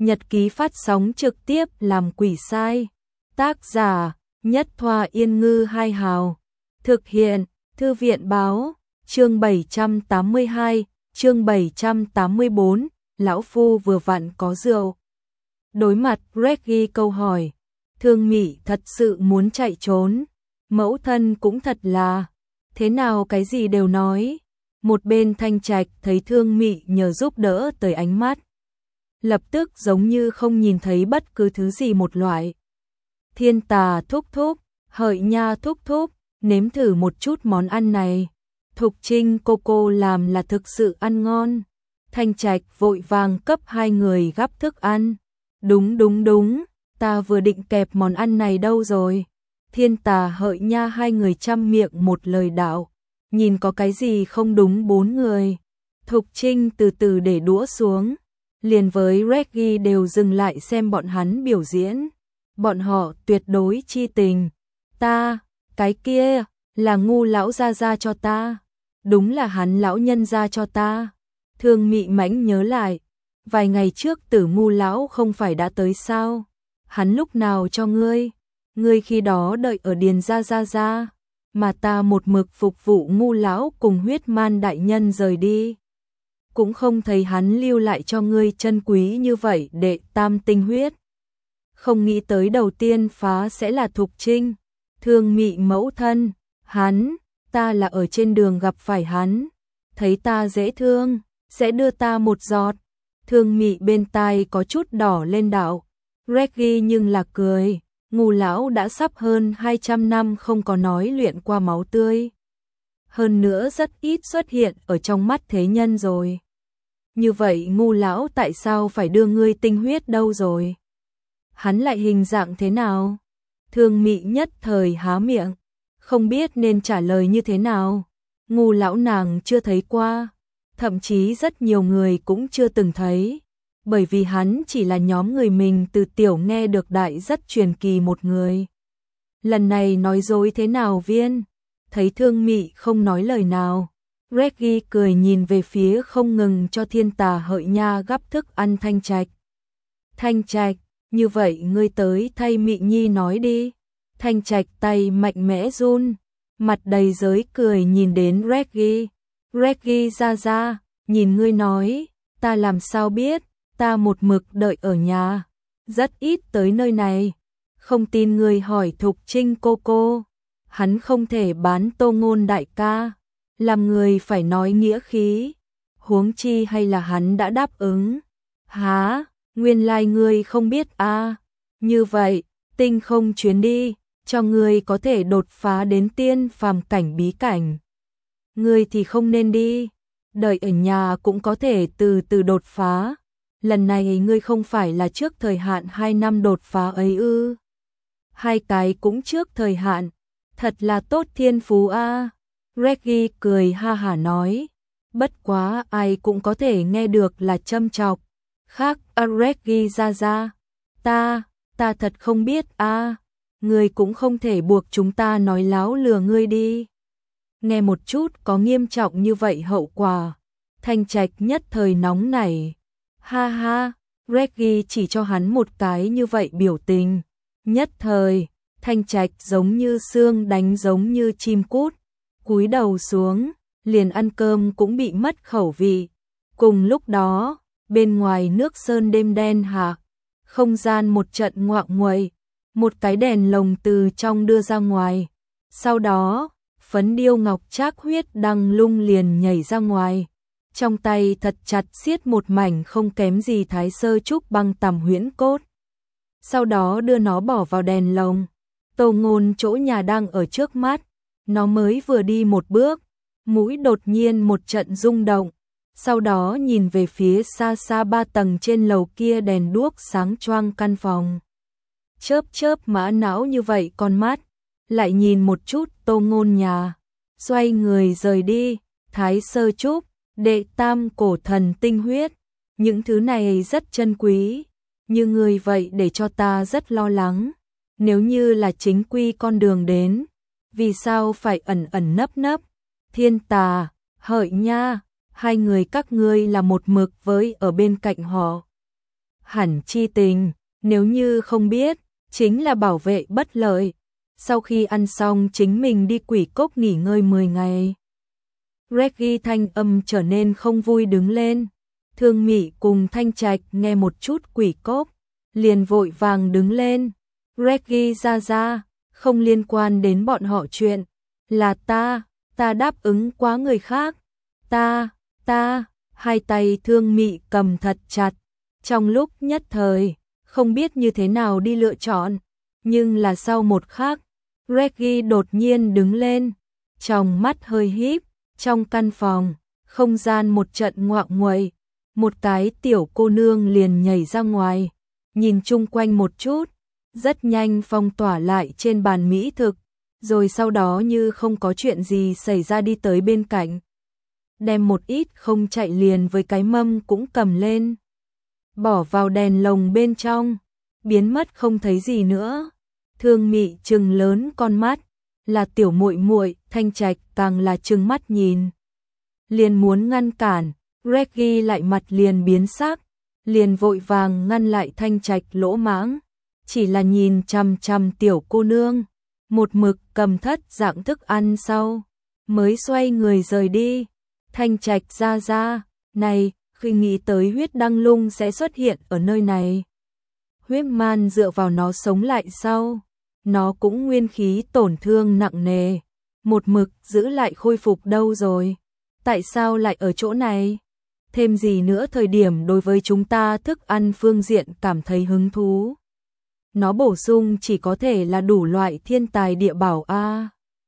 Nhật ký phát sóng trực tiếp làm quỷ sai. Tác giả Nhất Thoa Yên Ngư Hai Hào. Thực hiện Thư viện Báo. Chương 782, chương 784, lão phu vừa vặn có rượu. Đối mặt Reggie câu hỏi, Thương Mị thật sự muốn chạy trốn. Mẫu thân cũng thật là, thế nào cái gì đều nói. Một bên Thanh Trạch thấy Thương Mị nhờ giúp đỡ tới ánh mắt, lập tức giống như không nhìn thấy bất cứ thứ gì một loại. Thiên Tà thúc thúc, Hợi Nha thúc thúc, nếm thử một chút món ăn này. Thục Trinh cô làm là thực sự ăn ngon. Thanh Trạch vội vàng cấp hai người gắp thức ăn. Đúng, ta vừa định kẹp món ăn này đâu rồi. Thiên Tà Hợi Nha hai người chăm miệng một lời đạo. Nhìn có cái gì không đúng bốn người. Thục Trinh từ từ để đũa xuống. Liền với Reggie đều dừng lại xem bọn hắn biểu diễn. Bọn họ tuyệt đối chi tình. Ta, cái kia, là Ngu lão gia cho ta. Đúng là hắn lão nhân gia cho ta. Thương Mị mãnh nhớ lại. Vài ngày trước Tử Ngu lão không phải đã tới sao? Hắn lúc nào cho ngươi? Ngươi khi đó đợi ở điền gia, mà ta một mực phục vụ Ngu lão cùng Huyết Man đại nhân rời đi. Cũng không thấy hắn lưu lại cho ngươi chân quý như vậy đệ tam tinh huyết. Không nghĩ tới đầu tiên phá sẽ là Thục Trinh. Thương Mị mẫu thân, hắn, ta là ở trên đường gặp phải hắn. Thấy ta dễ thương, sẽ đưa ta một giọt. Thương Mị bên tai có chút đỏ lên đạo. Reggie nhưng là cười. Ngu lão đã sắp hơn 200 năm không có nói luyện qua máu tươi. Hơn nữa rất ít xuất hiện ở trong mắt thế nhân rồi. Như vậy Ngu lão tại sao phải đưa ngươi tinh huyết đâu rồi? Hắn lại hình dạng thế nào? Thương Mị nhất thời há miệng, không biết nên trả lời như thế nào. Ngu lão nàng chưa thấy qua, thậm chí rất nhiều người cũng chưa từng thấy, bởi vì hắn chỉ là nhóm người mình từ tiểu nghe được đại rất truyền kỳ một người. Lần này nói dối thế nào viên? Thấy Thương Mị không nói lời nào, Reggie cười nhìn về phía không ngừng cho Thiên Tà Hợi Nha gắp thức ăn Thanh Trạch. Thanh Trạch, như vậy ngươi tới thay Mị Nhi nói đi. Thanh Trạch tay mạnh mẽ run, mặt đầy giới cười nhìn đến Reggie. Reggie ra, nhìn ngươi nói, ta làm sao biết, ta một mực đợi ở nhà, rất ít tới nơi này. Không tin ngươi hỏi Thục Trinh cô, hắn không thể bán Tô Ngôn đại ca, làm người phải nói nghĩa khí, huống chi hay là hắn đã đáp ứng. Hả, nguyên lai ngươi không biết à, như vậy, tinh không chuyến đi, cho ngươi có thể đột phá đến tiên phàm cảnh bí cảnh. Ngươi thì không nên đi, đợi ở nhà cũng có thể từ từ đột phá. Lần này ngươi không phải là trước thời hạn 2 năm đột phá ấy ư? Hai cái cũng trước thời hạn, thật là tốt thiên phú a. Reggie cười ha hả nói, bất quá ai cũng có thể nghe được là châm chọc. Khác Reggie ra, ta thật không biết a. Ngươi cũng không thể buộc chúng ta nói láo lừa ngươi đi. Nghe một chút có nghiêm trọng như vậy hậu quả. Thanh Trạch nhất thời nóng nảy. Ha, Reggie chỉ cho hắn một cái như vậy biểu tình. Nhất thời, Thanh Trạch giống như xương đánh giống như chim cút. Cúi đầu xuống, liền ăn cơm cũng bị mất khẩu vị. Cùng lúc đó, bên ngoài nước sơn đêm đen hạ, không gian một trận ngoạng nguậy. Một cái đèn lồng từ trong đưa ra ngoài. Sau đó, phấn điêu ngọc trác huyết đăng lung liền nhảy ra ngoài. Trong tay thật chặt siết một mảnh không kém gì thái sơ trúc băng tằm huyễn cốt. Sau đó đưa nó bỏ vào đèn lồng. Tô Ngôn chỗ nhà đang ở trước mắt. Nó mới vừa đi một bước, mũi đột nhiên một trận rung động. Sau đó nhìn về phía xa 3 tầng trên lầu kia đèn đuốc sáng choang căn phòng. Chớp mã não như vậy con mắt, lại nhìn một chút Tô Ngôn nhà, xoay người rời đi. Thái sơ trúc, đệ tam cổ thần tinh huyết, những thứ này rất chân quý, như người vậy để cho ta rất lo lắng. Nếu như là chính quy con đường đến, vì sao phải ẩn nấp? Thiên Tà, Hợi Nha, hai người các ngươi là một mực với ở bên cạnh họ. hẳn chi tình, nếu như không biết, chính là bảo vệ bất lợi. Sau khi ăn xong chính mình đi quỷ cốc nghỉ ngơi 10 ngày. Reggie thanh âm trở nên không vui đứng lên. Thương Mị cùng Thanh Trạch nghe một chút quỷ cốc, liền vội vàng đứng lên. Reggie ra, không liên quan đến bọn họ chuyện. Là ta đáp ứng quá người khác. Ta, hai tay Thương Mị cầm thật chặt. Trong lúc nhất thời, không biết như thế nào đi lựa chọn. Nhưng là sau một khắc, Reggie đột nhiên đứng lên, trong mắt hơi híp, trong căn phòng, không gian một trận ngoạng nguậy, một cái tiểu cô nương liền nhảy ra ngoài, nhìn chung quanh một chút, rất nhanh phong tỏa lại trên bàn mỹ thực, rồi sau đó như không có chuyện gì xảy ra đi tới bên cạnh, đem một ít không chạy liền với cái mâm cũng cầm lên, bỏ vào đèn lồng bên trong, biến mất không thấy gì nữa. Thương Mị trừng lớn con mắt, là tiểu muội muội, Thanh Trạch càng là trừng mắt nhìn. Liền muốn ngăn cản, Reggie lại mặt liền biến sắc, liền vội vàng ngăn lại Thanh Trạch lỗ mãng, chỉ là nhìn chằm chằm tiểu cô nương, một mực cầm thất dạng thức ăn sau, mới xoay người rời đi. Thanh Trạch ra, này, khi nghĩ tới huyết đăng lung sẽ xuất hiện ở nơi này. Huyết man dựa vào nó sống lại sau, nó cũng nguyên khí tổn thương nặng nề, một mực giữ lại khôi phục đâu rồi? Tại sao lại ở chỗ này? Thêm gì nữa thời điểm đối với chúng ta thức ăn phương diện cảm thấy hứng thú? Nó bổ sung chỉ có thể là đủ loại thiên tài địa bảo a.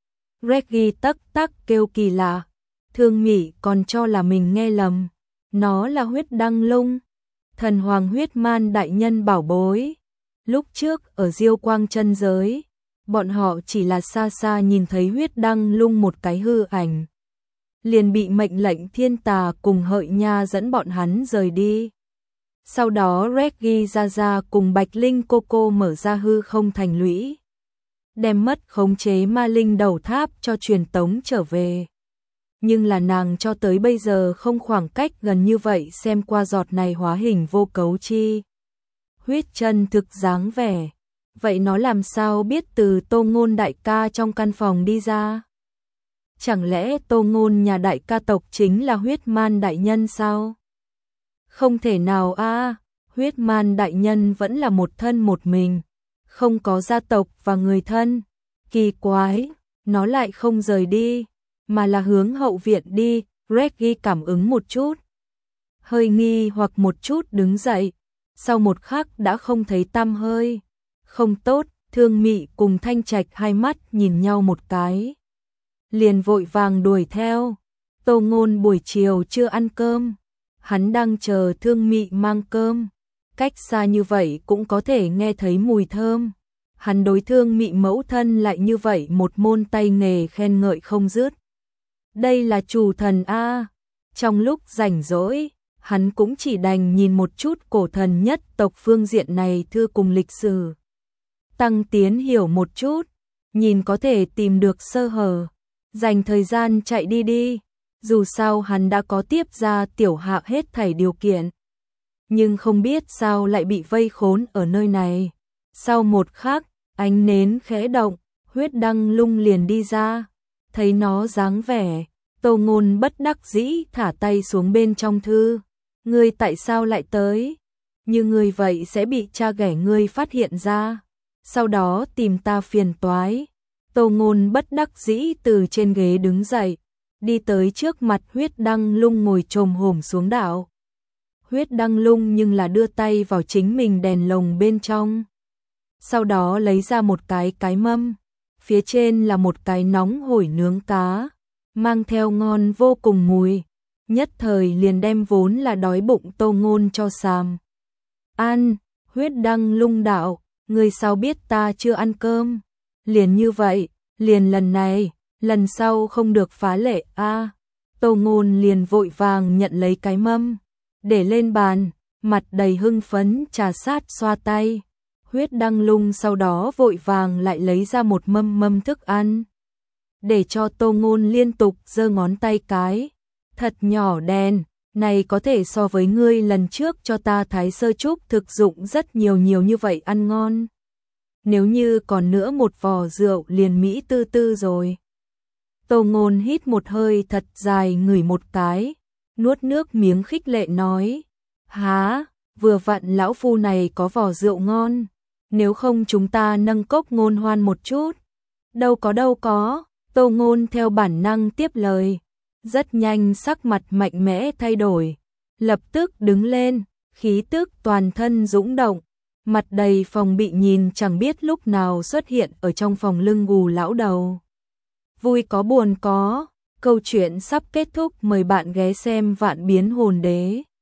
Reggie tắc kêu kỳ lạ, Thương Mị còn cho là mình nghe lầm, nó là huyết đăng lung, thần hoàng huyết man đại nhân bảo bối. Lúc trước ở Diêu Quang chân giới, bọn họ chỉ là xa xa nhìn thấy huyết đăng lung một cái hư ảnh, liền bị mệnh lệnh thiên tà cùng Hợi Nha dẫn bọn hắn rời đi. Sau đó Reggie ra cùng Bạch Linh cô mở ra hư không thành lũy, đem mất khống chế ma linh đầu tháp cho truyền tống trở về. Nhưng là nàng cho tới bây giờ không khoảng cách gần như vậy xem qua giọt này hóa hình vô cấu chi huyết chân thực dáng vẻ. Vậy nó làm sao biết từ Tô Ngôn đại ca trong căn phòng đi ra? Chẳng lẽ Tô Ngôn nhà đại ca tộc chính là huyết man đại nhân sao? Không thể nào a, huyết man đại nhân vẫn là một thân một mình, không có gia tộc và người thân. Kỳ quái, nó lại không rời đi, mà là hướng hậu viện đi. Reggie cảm ứng một chút, hơi nghi hoặc một chút đứng dậy, sau một khắc đã không thấy tăm hơi. Không tốt, Thương Mị cùng Thanh Trạch hai mắt nhìn nhau một cái, liền vội vàng đuổi theo. Tô Ngôn buổi chiều chưa ăn cơm, hắn đang chờ Thương Mị mang cơm, cách xa như vậy cũng có thể nghe thấy mùi thơm. Hắn đối Thương Mị mẫu thân lại như vậy một môn tay nghề khen ngợi không dứt. Đây là chủ thần a. Trong lúc rảnh rỗi, hắn cũng chỉ đành nhìn một chút cổ thần nhất tộc phương diện này thư cùng lịch sử, tăng tiến hiểu một chút, nhìn có thể tìm được sơ hở, dành thời gian chạy đi. Dù sao hắn đã có tiếp ra tiểu hạ hết thảy điều kiện, nhưng không biết sao lại bị vây khốn ở nơi này. Sau một khắc, ánh nến khẽ động, huyết đăng lung liền đi ra, thấy nó dáng vẻ, Tô Ngôn bất đắc dĩ thả tay xuống bên trong thư. Ngươi tại sao lại tới? Như ngươi vậy sẽ bị cha ghẻ ngươi phát hiện ra, sau đó tìm ta phiền toái. Tô Ngôn bất đắc dĩ từ trên ghế đứng dậy, đi tới trước mặt huyết đăng lung ngồi chồm hổm xuống đạo. Huyết đăng lung nhưng là đưa tay vào chính mình đèn lồng bên trong, sau đó lấy ra một cái mâm, phía trên là một cái nóng hổi nướng cá, mang theo ngon vô cùng mùi, nhất thời liền đem vốn là đói bụng Tô Ngôn cho sàm. Ăn, huyết đăng lung đạo, người sao biết ta chưa ăn cơm? Liền như vậy, liền lần này, lần sau không được phá lệ a. Tô Ngôn liền vội vàng nhận lấy cái mâm, để lên bàn, mặt đầy hưng phấn trà sát xoa tay. Huyết đăng lung sau đó vội vàng lại lấy ra một mâm thức ăn, để cho Tô Ngôn liên tục giơ ngón tay cái thật nhỏ đen, này có thể so với ngươi lần trước cho ta thái sơ trúc thực dụng rất nhiều như vậy ăn ngon. Nếu như còn nữa một vò rượu liền mỹ tư tư rồi. Tô Ngôn hít một hơi thật dài ngửi một cái, nuốt nước miếng khích lệ nói, há, vừa vặn lão phu này có vò rượu ngon, nếu không chúng ta nâng cốc ngôn hoan một chút. Đâu có, Tô Ngôn theo bản năng tiếp lời, rất nhanh sắc mặt mạnh mẽ thay đổi, lập tức đứng lên, khí tức toàn thân dũng động, mặt đầy phòng bị nhìn chẳng biết lúc nào xuất hiện ở trong phòng lưng gù lão đầu. Vui có buồn có, câu chuyện sắp kết thúc, mời bạn ghé xem Vạn Biến Hồn Đế.